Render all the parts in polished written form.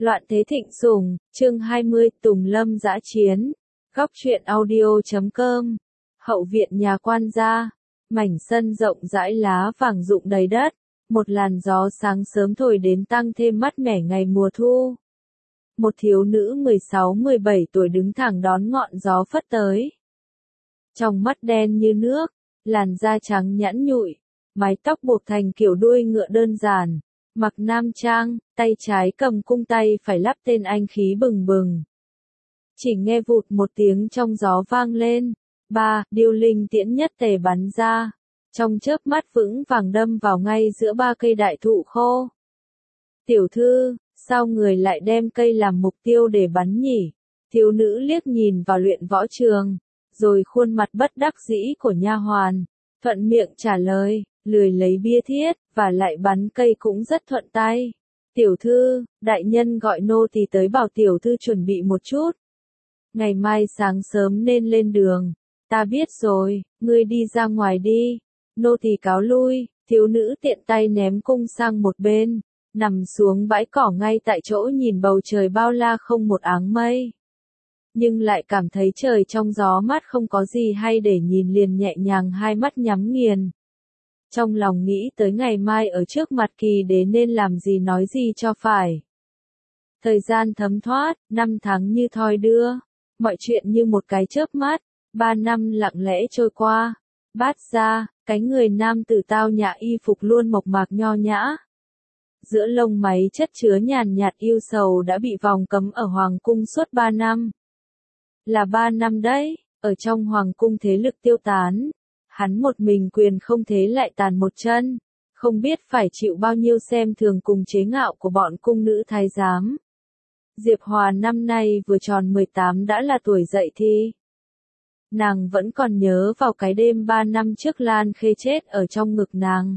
Loạn thế thịnh sủng, chương 20, Tùng Lâm dã chiến. Góc truyện audio.com. Hậu viện nhà quan gia. Mảnh sân rộng rãi lá vàng rụng đầy đất. Một làn gió sáng sớm thổi đến tăng thêm mát mẻ ngày mùa thu. Một thiếu nữ 16-17 tuổi đứng thẳng đón ngọn gió phất tới. Trong mắt đen như nước, làn da trắng nhẵn nhụi, mái tóc buộc thành kiểu đuôi ngựa đơn giản. Mặc nam trang, tay trái cầm cung tay phải lắp tên anh khí bừng bừng. Chỉ nghe vụt một tiếng trong gió vang lên. Điêu linh tiễn nhất tề bắn ra. Trong chớp mắt vững vàng đâm vào ngay giữa ba cây đại thụ khô. Tiểu thư, sao người lại đem cây làm mục tiêu để bắn nhỉ? Thiếu nữ liếc nhìn vào luyện võ trường, rồi khuôn mặt bất đắc dĩ của nha hoàn, thuận miệng trả lời, lười lấy bia thiết, và lại bắn cây cũng rất thuận tay. Tiểu thư, đại nhân gọi nô tỳ tới bảo tiểu thư chuẩn bị một chút. Ngày mai sáng sớm nên lên đường. Ta biết rồi, ngươi đi ra ngoài đi. Nô tỳ cáo lui. Thiếu nữ tiện tay ném cung sang một bên, nằm xuống bãi cỏ ngay tại chỗ nhìn bầu trời bao la không một áng mây. Nhưng lại cảm thấy trời trong gió mát không có gì hay để nhìn, liền nhẹ nhàng hai mắt nhắm nghiền. Trong lòng nghĩ tới ngày mai ở trước mặt Kỳ Đế nên làm gì nói gì cho phải. Thời gian thấm thoát, năm tháng như thoi đưa, mọi chuyện như một cái chớp mắt, 3 năm lặng lẽ trôi qua. Bát gia, cái người nam tử tao nhã y phục luôn mộc mạc nho nhã. Giữa lông máy chất chứa nhàn nhạt yêu sầu đã bị vòng cấm ở hoàng cung suốt 3 năm. Là 3 năm đấy, ở trong hoàng cung thế lực tiêu tán. Hắn một mình quyền không thế lại tàn một chân, không biết phải chịu bao nhiêu xem thường cùng chế ngạo của bọn cung nữ thái giám. Diệp Hòa năm nay vừa tròn 18 đã là tuổi dậy thì. Nàng vẫn còn nhớ vào cái đêm 3 năm trước Lan Khê chết ở trong ngực nàng.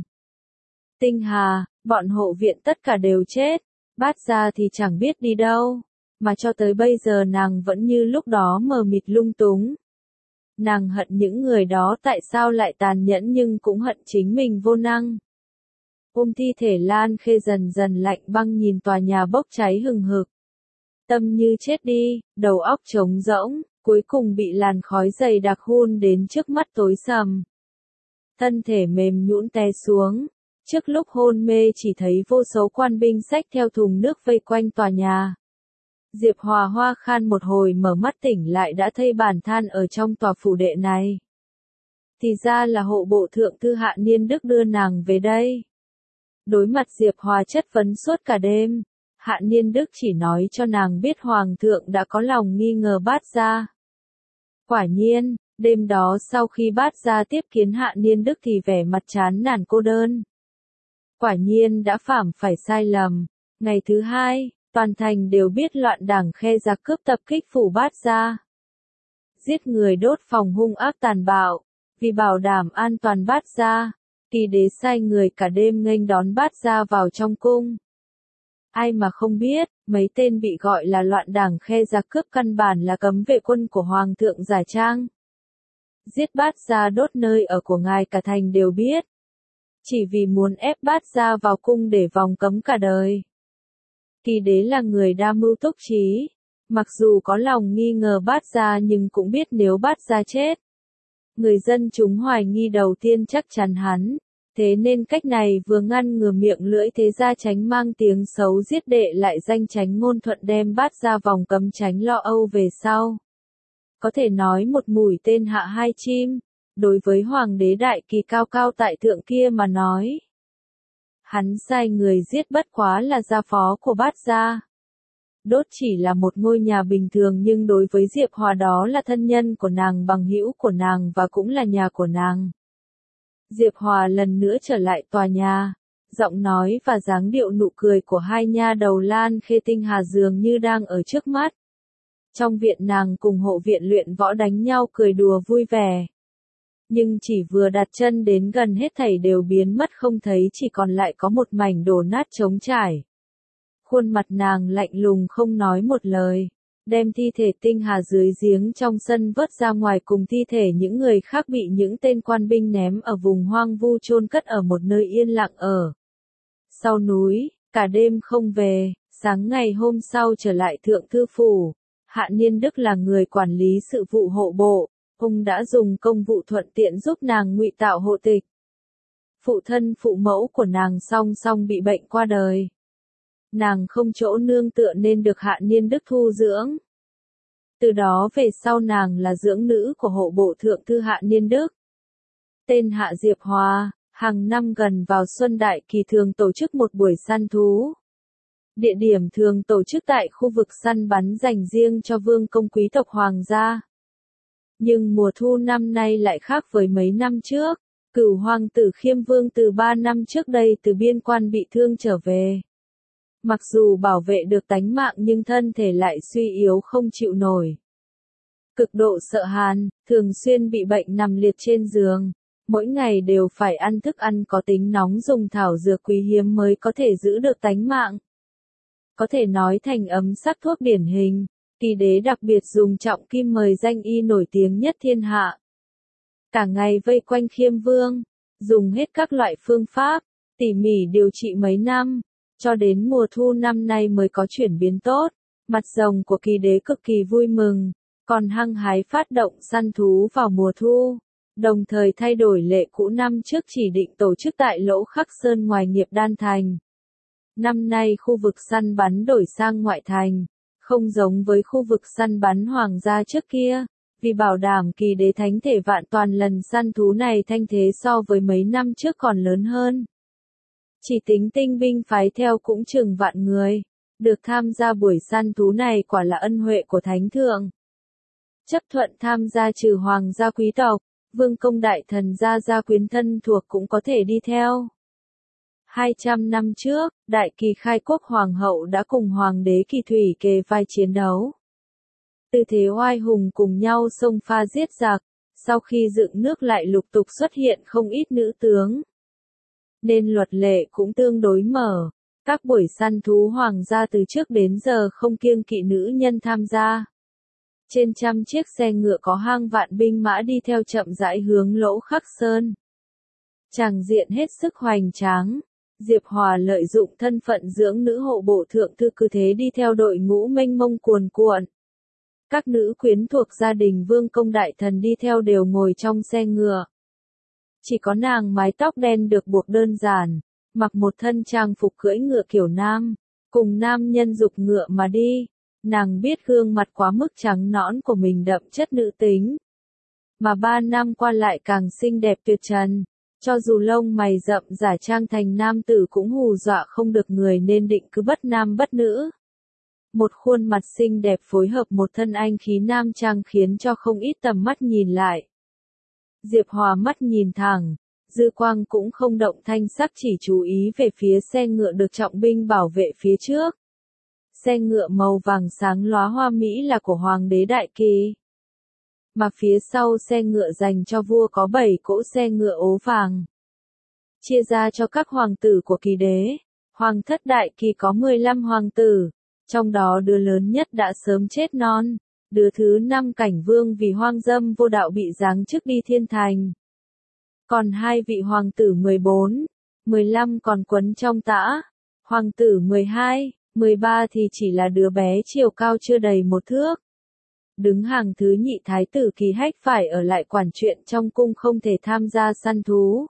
Tinh Hà, bọn hộ viện tất cả đều chết, Bát gia thì chẳng biết đi đâu, mà cho tới bây giờ nàng vẫn như lúc đó mờ mịt lung túng. Nàng hận những người đó tại sao lại tàn nhẫn, nhưng cũng hận chính mình vô năng. Ôm thi thể Lan Khê dần dần lạnh băng nhìn tòa nhà bốc cháy hừng hực. Tâm như chết đi, đầu óc trống rỗng, cuối cùng bị làn khói dày đặc hun đến trước mắt tối sầm. Thân thể mềm nhũn té xuống, trước lúc hôn mê chỉ thấy vô số quan binh xách theo thùng nước vây quanh tòa nhà. Diệp Hòa ho khan một hồi mở mắt tỉnh lại đã thấy bản than ở trong tòa phủ đệ này. Thì ra là hộ bộ thượng thư Hạ Niên Đức đưa nàng về đây. Đối mặt Diệp Hòa chất vấn suốt cả đêm, Hạ Niên Đức chỉ nói cho nàng biết hoàng thượng đã có lòng nghi ngờ Bát gia. Quả nhiên, đêm đó sau khi Bát gia tiếp kiến Hạ Niên Đức thì vẻ mặt chán nản cô đơn. Quả nhiên đã phạm phải sai lầm. Ngày thứ hai, toàn thành đều biết loạn đảng Khe giặc cướp tập kích phủ Bát gia. Giết người đốt phòng hung ác tàn bạo. Vì bảo đảm an toàn Bát gia, Kỳ Đế sai người cả đêm nghênh đón Bát gia vào trong cung. Ai mà không biết, mấy tên bị gọi là loạn đảng Khe giặc cướp căn bản là cấm vệ quân của Hoàng thượng giả trang. Giết Bát gia đốt nơi ở của ngài cả thành đều biết. Chỉ vì muốn ép Bát gia vào cung để vòng cấm cả đời. Kỳ Đế là người đa mưu túc trí. Mặc dù có lòng nghi ngờ Bát gia nhưng cũng biết nếu Bát gia chết, người dân chúng hoài nghi đầu tiên chắc chắn hắn. Thế nên cách này vừa ngăn ngừa miệng lưỡi thế gia tránh mang tiếng xấu giết đệ lại danh tránh ngôn thuận đem Bát gia vòng cấm tránh lo âu về sau. Có thể nói một mũi tên hạ hai chim, đối với hoàng đế đại kỳ cao cao tại thượng kia mà nói. Hắn sai người giết bất quá là gia phó của Bát gia. Đốt chỉ là một ngôi nhà bình thường nhưng đối với Diệp Hòa đó là thân nhân của nàng, bằng hữu của nàng và cũng là nhà của nàng. Diệp Hòa lần nữa trở lại tòa nhà, giọng nói và dáng điệu nụ cười của hai nha đầu Lan Khê Tinh Hà dường như đang ở trước mắt. Trong viện nàng cùng hộ viện luyện võ đánh nhau cười đùa vui vẻ. Nhưng chỉ vừa đặt chân đến gần hết thảy đều biến mất không thấy, chỉ còn lại có một mảnh đổ nát trống trải. Khuôn mặt nàng lạnh lùng không nói một lời, đem thi thể Tinh Hà dưới giếng trong sân vớt ra ngoài cùng thi thể những người khác bị những tên quan binh ném ở vùng hoang vu chôn cất ở một nơi yên lặng ở sau núi, cả đêm không về, Sáng ngày hôm sau trở lại Thượng Thư Phủ, Hạ Niên Đức là người quản lý sự vụ hộ bộ, ông đã dùng công vụ thuận tiện giúp nàng ngụy tạo hộ tịch. Phụ thân phụ mẫu của nàng song song bị bệnh qua đời. Nàng không chỗ nương tựa nên được Hạ Niên Đức thu dưỡng. Từ đó về sau nàng là dưỡng nữ của hộ bộ Thượng Thư Hạ Niên Đức. Tên Hạ Diệp Hòa, hàng năm gần vào xuân đại kỳ thường tổ chức một buổi săn thú. Địa điểm thường tổ chức tại khu vực săn bắn dành riêng cho vương công quý tộc hoàng gia. Nhưng mùa thu năm nay lại khác với mấy năm trước. Cửu hoàng tử Khiêm Vương từ 3 năm trước đây từ biên quan bị thương trở về. Mặc dù bảo vệ được tánh mạng nhưng thân thể lại suy yếu không chịu nổi. Cực độ sợ hàn, thường xuyên bị bệnh nằm liệt trên giường. Mỗi ngày đều phải ăn thức ăn có tính nóng dùng thảo dược quý hiếm mới có thể giữ được tánh mạng. Có thể nói thành ấm sắc thuốc điển hình, Kỳ đế đặc biệt dùng trọng kim mời danh y nổi tiếng nhất thiên hạ. Cả ngày vây quanh Khiêm Vương, dùng hết các loại phương pháp, tỉ mỉ điều trị mấy năm, cho đến mùa thu năm nay mới có chuyển biến tốt. Mặt rồng của Kỳ đế cực kỳ vui mừng, còn hăng hái phát động săn thú vào mùa thu, đồng thời thay đổi lệ cũ năm trước chỉ định tổ chức tại Lỗ Khắc Sơn ngoài Nghiệp Đan Thành. Năm nay khu vực săn bắn đổi sang ngoại thành, không giống với khu vực săn bắn hoàng gia trước kia, vì bảo đảm Kỳ đế thánh thể vạn toàn lần săn thú này thanh thế so với mấy năm trước còn lớn hơn. Chỉ tính tinh binh phái theo cũng chừng vạn người, được tham gia buổi săn thú này quả là ân huệ của thánh thượng. Chấp thuận tham gia trừ hoàng gia quý tộc, vương công đại thần gia quyến thân thuộc cũng có thể đi theo. 200 năm trước, đại kỳ khai quốc hoàng hậu đã cùng hoàng đế Kỳ Thủy kề vai chiến đấu. Tư thế oai hùng cùng nhau xông pha giết giặc, sau khi dựng nước lại lục tục xuất hiện không ít nữ tướng. Nên luật lệ cũng tương đối mở, các buổi săn thú hoàng gia từ trước đến giờ không kiêng kỵ nữ nhân tham gia. Trên trăm chiếc xe ngựa có hàng vạn binh mã đi theo chậm rãi hướng Lỗ Khắc Sơn. Tràng diện hết sức hoành tráng. Diệp Hòa lợi dụng thân phận dưỡng nữ hộ bộ thượng thư cứ thế đi theo đội ngũ mênh mông cuồn cuộn. Các nữ quyến thuộc gia đình vương công đại thần đi theo đều ngồi trong xe ngựa. Chỉ có nàng mái tóc đen được buộc đơn giản, mặc một thân trang phục cưỡi ngựa kiểu nam, cùng nam nhân dục ngựa mà đi. Nàng biết gương mặt quá mức trắng nõn của mình đậm chất nữ tính. Mà 3 năm qua lại càng xinh đẹp tuyệt trần. Cho dù lông mày rậm giả trang thành nam tử cũng hù dọa không được người nên định cứ bất nam bất nữ. Một khuôn mặt xinh đẹp phối hợp một thân anh khí nam trang khiến cho không ít tầm mắt nhìn lại. Diệp Hòa mắt nhìn thẳng, dư quang cũng không động thanh sắc chỉ chú ý về phía xe ngựa được trọng binh bảo vệ phía trước. Xe ngựa màu vàng sáng lóa hoa mỹ là của Hoàng đế Đại Kỳ. Mà phía sau xe ngựa dành cho vua có 7 cỗ xe ngựa ố vàng. Chia ra cho các hoàng tử của Kỳ đế, Hoàng thất Đại Kỳ có 15 hoàng tử, trong đó đứa lớn nhất đã sớm chết non, đứa thứ 5 Cảnh Vương vì hoang dâm vô đạo bị giáng chức đi thiên thành. Còn 2 vị hoàng tử 14, 15 còn quấn trong tã, hoàng tử 12, 13 thì chỉ là đứa bé chiều cao chưa đầy 1 thước. Đứng hàng thứ nhị thái tử Kỳ Hách phải ở lại quản chuyện trong cung không thể tham gia săn thú.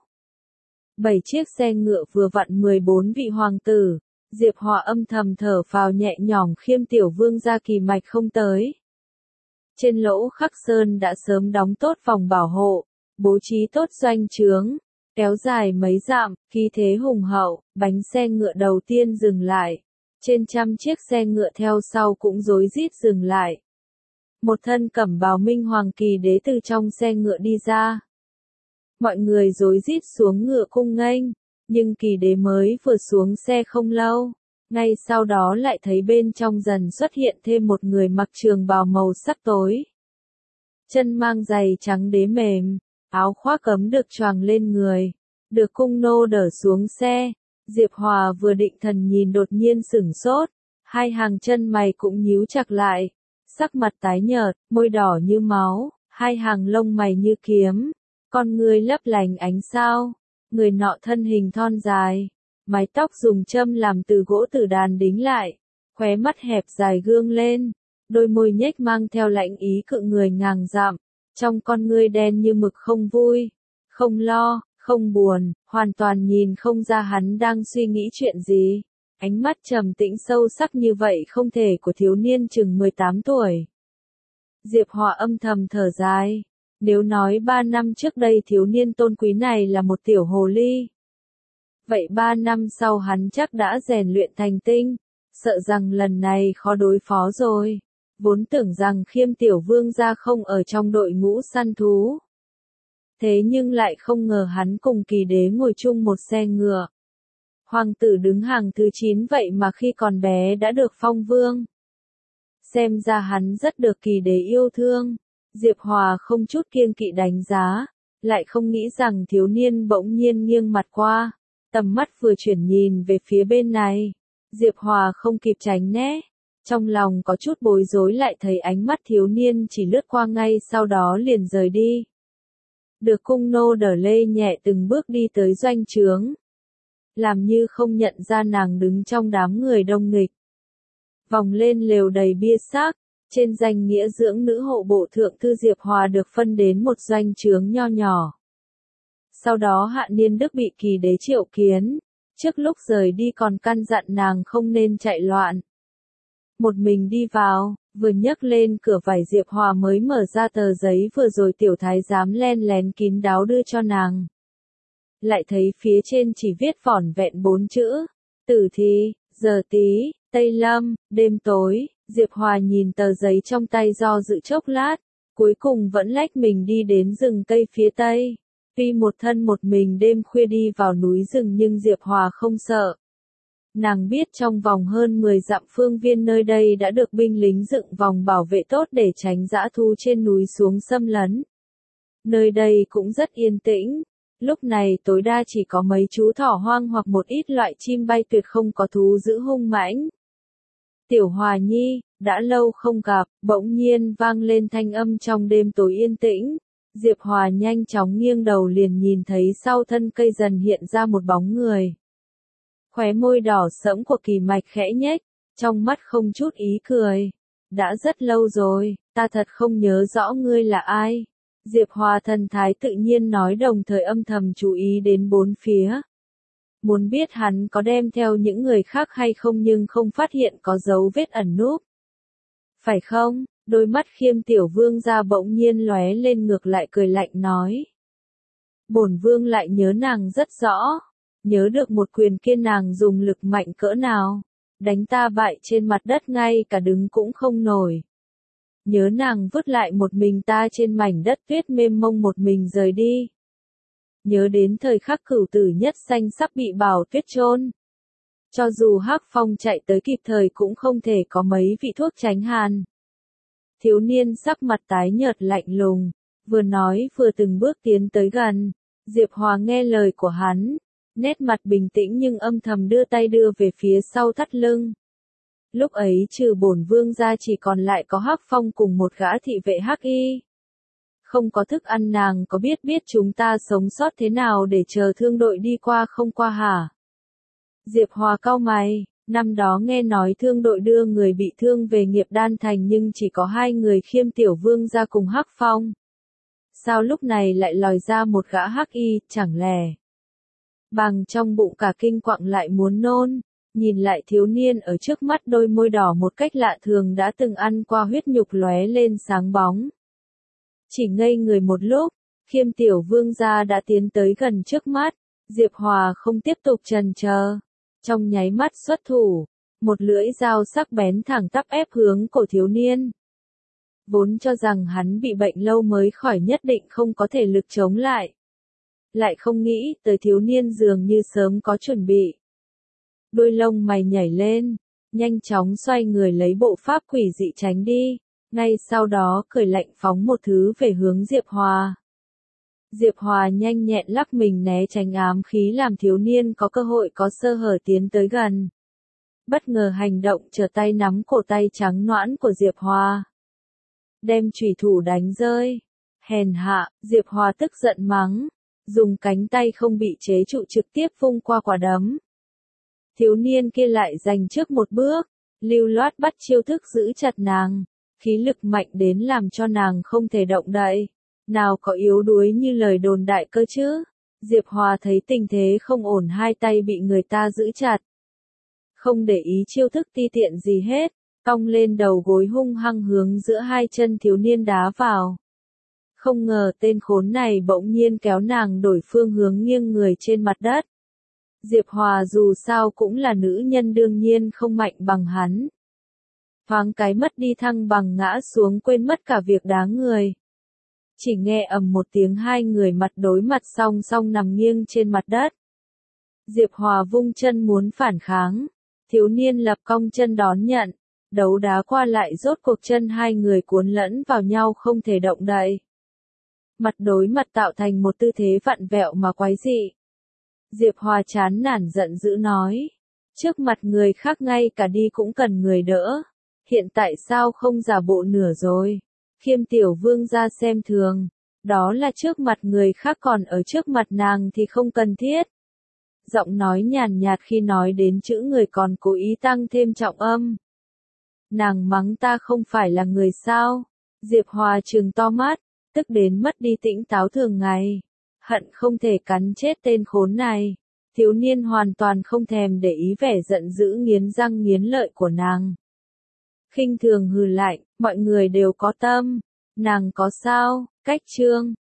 7 chiếc xe ngựa vừa vặn 14 vị hoàng tử, Diệp Hòa âm thầm thở phào nhẹ nhõm Khiêm tiểu vương gia Kỳ mạch không tới. Trên Lỗ Khắc Sơn đã sớm đóng tốt vòng bảo hộ, bố trí tốt doanh trướng, kéo dài mấy dặm, khí thế hùng hậu, bánh xe ngựa đầu tiên dừng lại. Trên trăm chiếc xe ngựa theo sau cũng rối rít dừng lại. Một thân cẩm bào minh hoàng Kỳ đế từ trong xe ngựa đi ra. Mọi người rối rít xuống ngựa cung nghênh, nhưng Kỳ đế mới vừa xuống xe không lâu, ngay sau đó lại thấy bên trong dần xuất hiện thêm một người mặc trường bào màu sắc tối. Chân mang giày trắng đế mềm, áo khoác cấm được choàng lên người, được cung nô đỡ xuống xe. Diệp Hòa vừa định thần nhìn đột nhiên sửng sốt, hai hàng chân mày cũng nhíu chặt lại, sắc mặt tái nhợt, môi đỏ như máu, hai hàng lông mày như kiếm, con ngươi lấp lánh ánh sao. Người nọ thân hình thon dài, mái tóc dùng châm làm từ gỗ tử đàn đính lại, Khóe mắt hẹp dài gương lên, đôi môi nhếch mang theo lãnh ý cự người ngàn dặm, trong con ngươi đen như mực không vui, không lo, không buồn, hoàn toàn nhìn không ra hắn đang suy nghĩ chuyện gì. Ánh mắt trầm tĩnh sâu sắc như vậy không thể của thiếu niên chừng 18 tuổi. Diệp Hòa âm thầm thở dài. Nếu nói 3 năm trước đây thiếu niên tôn quý này là một tiểu hồ ly, vậy 3 năm sau hắn chắc đã rèn luyện thành tinh, sợ rằng lần này khó đối phó rồi. Vốn tưởng rằng Khiêm tiểu vương gia không ở trong đội ngũ săn thú. Thế nhưng lại không ngờ hắn cùng Kỳ đế ngồi chung một xe ngựa. Hoàng tử đứng hàng thứ 9 vậy mà khi còn bé đã được phong vương. Xem ra hắn rất được Kỳ đế yêu thương. Diệp Hòa không chút kiêng kỵ đánh giá, lại không nghĩ rằng thiếu niên bỗng nhiên nghiêng mặt qua, tầm mắt vừa chuyển nhìn về phía bên này. Diệp Hòa không kịp tránh né, trong lòng có chút bối rối lại thấy ánh mắt thiếu niên chỉ lướt qua ngay sau đó liền rời đi. Được cung nô đỡ lê nhẹ từng bước đi tới doanh trướng, làm như không nhận ra nàng đứng trong đám người đông nghịch. Vòng lên lều đầy bia xác, trên danh nghĩa dưỡng nữ hộ bộ thượng thư Diệp Hòa được phân đến một doanh trướng nho nhỏ. Sau đó Hạ Niên Đức bị Kỳ đế triệu kiến, trước lúc rời đi còn căn dặn nàng không nên chạy loạn. Một mình đi vào, vừa nhấc lên cửa vải Diệp Hòa mới mở ra tờ giấy vừa rồi tiểu thái giám len lén kín đáo đưa cho nàng. Lại thấy phía trên chỉ viết vỏn vẹn 4 chữ, tử thi, giờ tí, tây lâm, đêm tối. Diệp Hòa nhìn tờ giấy trong tay do dự chốc lát, cuối cùng vẫn lách mình đi đến rừng cây phía tây. Tuy một thân một mình đêm khuya đi vào núi rừng nhưng Diệp Hòa không sợ. Nàng biết trong vòng hơn 10 dặm phương viên nơi đây đã được binh lính dựng vòng bảo vệ tốt để tránh dã thú trên núi xuống xâm lấn. Nơi đây cũng rất yên tĩnh, lúc này tối đa chỉ có mấy chú thỏ hoang hoặc một ít loại chim bay tuyệt không có thú dữ hung mãnh. Tiểu Hòa Nhi, đã lâu không gặp, bỗng nhiên vang lên thanh âm trong đêm tối yên tĩnh. Diệp Hòa nhanh chóng nghiêng đầu liền nhìn thấy sau thân cây dần hiện ra một bóng người. Khóe môi đỏ sẫm của Kỳ Mạch khẽ nhếch, trong mắt không chút ý cười. Đã rất lâu rồi, ta thật không nhớ rõ ngươi là ai. Diệp Hòa thần thái tự nhiên nói đồng thời âm thầm chú ý đến bốn phía. Muốn biết hắn có đem theo những người khác hay không nhưng không phát hiện có dấu vết ẩn núp. Phải không? Đôi mắt Khiêm tiểu vương gia bỗng nhiên lóe lên ngược lại cười lạnh nói. Bổn vương lại nhớ nàng rất rõ. Nhớ được một quyền kia nàng dùng lực mạnh cỡ nào. Đánh ta bại trên mặt đất ngay cả đứng cũng không nổi. Nhớ nàng vứt lại một mình ta trên mảnh đất tuyết mênh mông một mình rời đi. Nhớ đến thời khắc cửu tử nhất sanh sắp bị Bảo Tuyết chôn. Cho dù Hắc Phong chạy tới kịp thời cũng không thể có mấy vị thuốc tránh hàn. Thiếu niên sắc mặt tái nhợt lạnh lùng, vừa nói vừa từng bước tiến tới gần. Diệp Hòa nghe lời của hắn, nét mặt bình tĩnh nhưng âm thầm đưa tay đưa về phía sau thắt lưng. Lúc ấy trừ bổn vương ra chỉ còn lại có Hắc Phong cùng một gã thị vệ Hắc Y. Không có thức ăn nàng có biết chúng ta sống sót thế nào để chờ thương đội đi qua không qua hả? Diệp Hòa cau mày, năm đó nghe nói thương đội đưa người bị thương về Nghiệp Đan Thành nhưng chỉ có 2 người Khiêm tiểu vương ra cùng Hắc Phong. Sao lúc này lại lòi ra một gã Hắc Y, chẳng lẽ? Bằng trong bụng cả kinh quặng lại muốn nôn, nhìn lại thiếu niên ở trước mắt đôi môi đỏ một cách lạ thường đã từng ăn qua huyết nhục lóe lên sáng bóng. Chỉ ngây người một lúc, Khiêm tiểu vương gia đã tiến tới gần trước mắt, Diệp Hòa không tiếp tục chần chờ. Trong nháy mắt xuất thủ, một lưỡi dao sắc bén thẳng tắp ép hướng cổ thiếu niên. Vốn cho rằng hắn bị bệnh lâu mới khỏi nhất định không có thể lực chống lại. Lại không nghĩ tới thiếu niên dường như sớm có chuẩn bị. Đôi lông mày nhảy lên, nhanh chóng xoay người lấy bộ pháp quỷ dị tránh đi. Ngay sau đó cười lạnh phóng một thứ về hướng Diệp Hòa. Diệp Hòa nhanh nhẹn lắc mình né tránh ám khí làm thiếu niên có cơ hội có sơ hở tiến tới gần. Bất ngờ hành động trở tay nắm cổ tay trắng nõn của Diệp Hòa. Đem chủy thủ đánh rơi. Hèn hạ, Diệp Hòa tức giận mắng. Dùng cánh tay không bị chế trụ trực tiếp vung qua quả đấm. Thiếu niên kia lại giành trước một bước. lưu loát bắt chiêu thức giữ chặt nàng, khí lực mạnh đến làm cho nàng không thể động đậy. Nào có yếu đuối như lời đồn đại cơ chứ. Diệp Hòa thấy tình thế không ổn, hai tay bị người ta giữ chặt. Không để ý chiêu thức ti tiện gì hết, cong lên đầu gối hung hăng hướng giữa hai chân thiếu niên đá vào. Không ngờ tên khốn này bỗng nhiên kéo nàng đổi phương hướng, nghiêng người trên mặt đất. Diệp Hòa dù sao cũng là nữ nhân, đương nhiên không mạnh bằng hắn. Thoáng cái mất đi thăng bằng, ngã xuống quên mất cả việc đá người. Chỉ nghe ầm một tiếng, hai người mặt đối mặt song song nằm nghiêng trên mặt đất. Diệp Hòa vung chân muốn phản kháng, thiếu niên lập cong chân đón nhận, đấu đá qua lại, rốt cuộc chân hai người cuốn lẫn vào nhau không thể động đậy. Mặt đối mặt tạo thành một tư thế vặn vẹo mà quái dị. Diệp Hòa chán nản giận dữ nói, trước mặt người khác ngay cả đi cũng cần người đỡ, hiện tại sao không giả bộ nửa rồi? Khiêm tiểu vương ra xem thường, đó là trước mặt người khác, còn ở trước mặt nàng thì không cần thiết. Giọng nói nhàn nhạt khi nói đến chữ người còn cố ý tăng thêm trọng âm. Nàng mắng ta không phải là người sao? Diệp Hòa trừng to mắt, tức đến mất đi tỉnh táo thường ngày. Hận không thể cắn chết tên khốn này. Thiếu niên hoàn toàn không thèm để ý vẻ giận dữ nghiến răng nghiến lợi của nàng. Khinh thường hừ lạnh, mọi người đều có tâm. Nàng có sao? Cách chương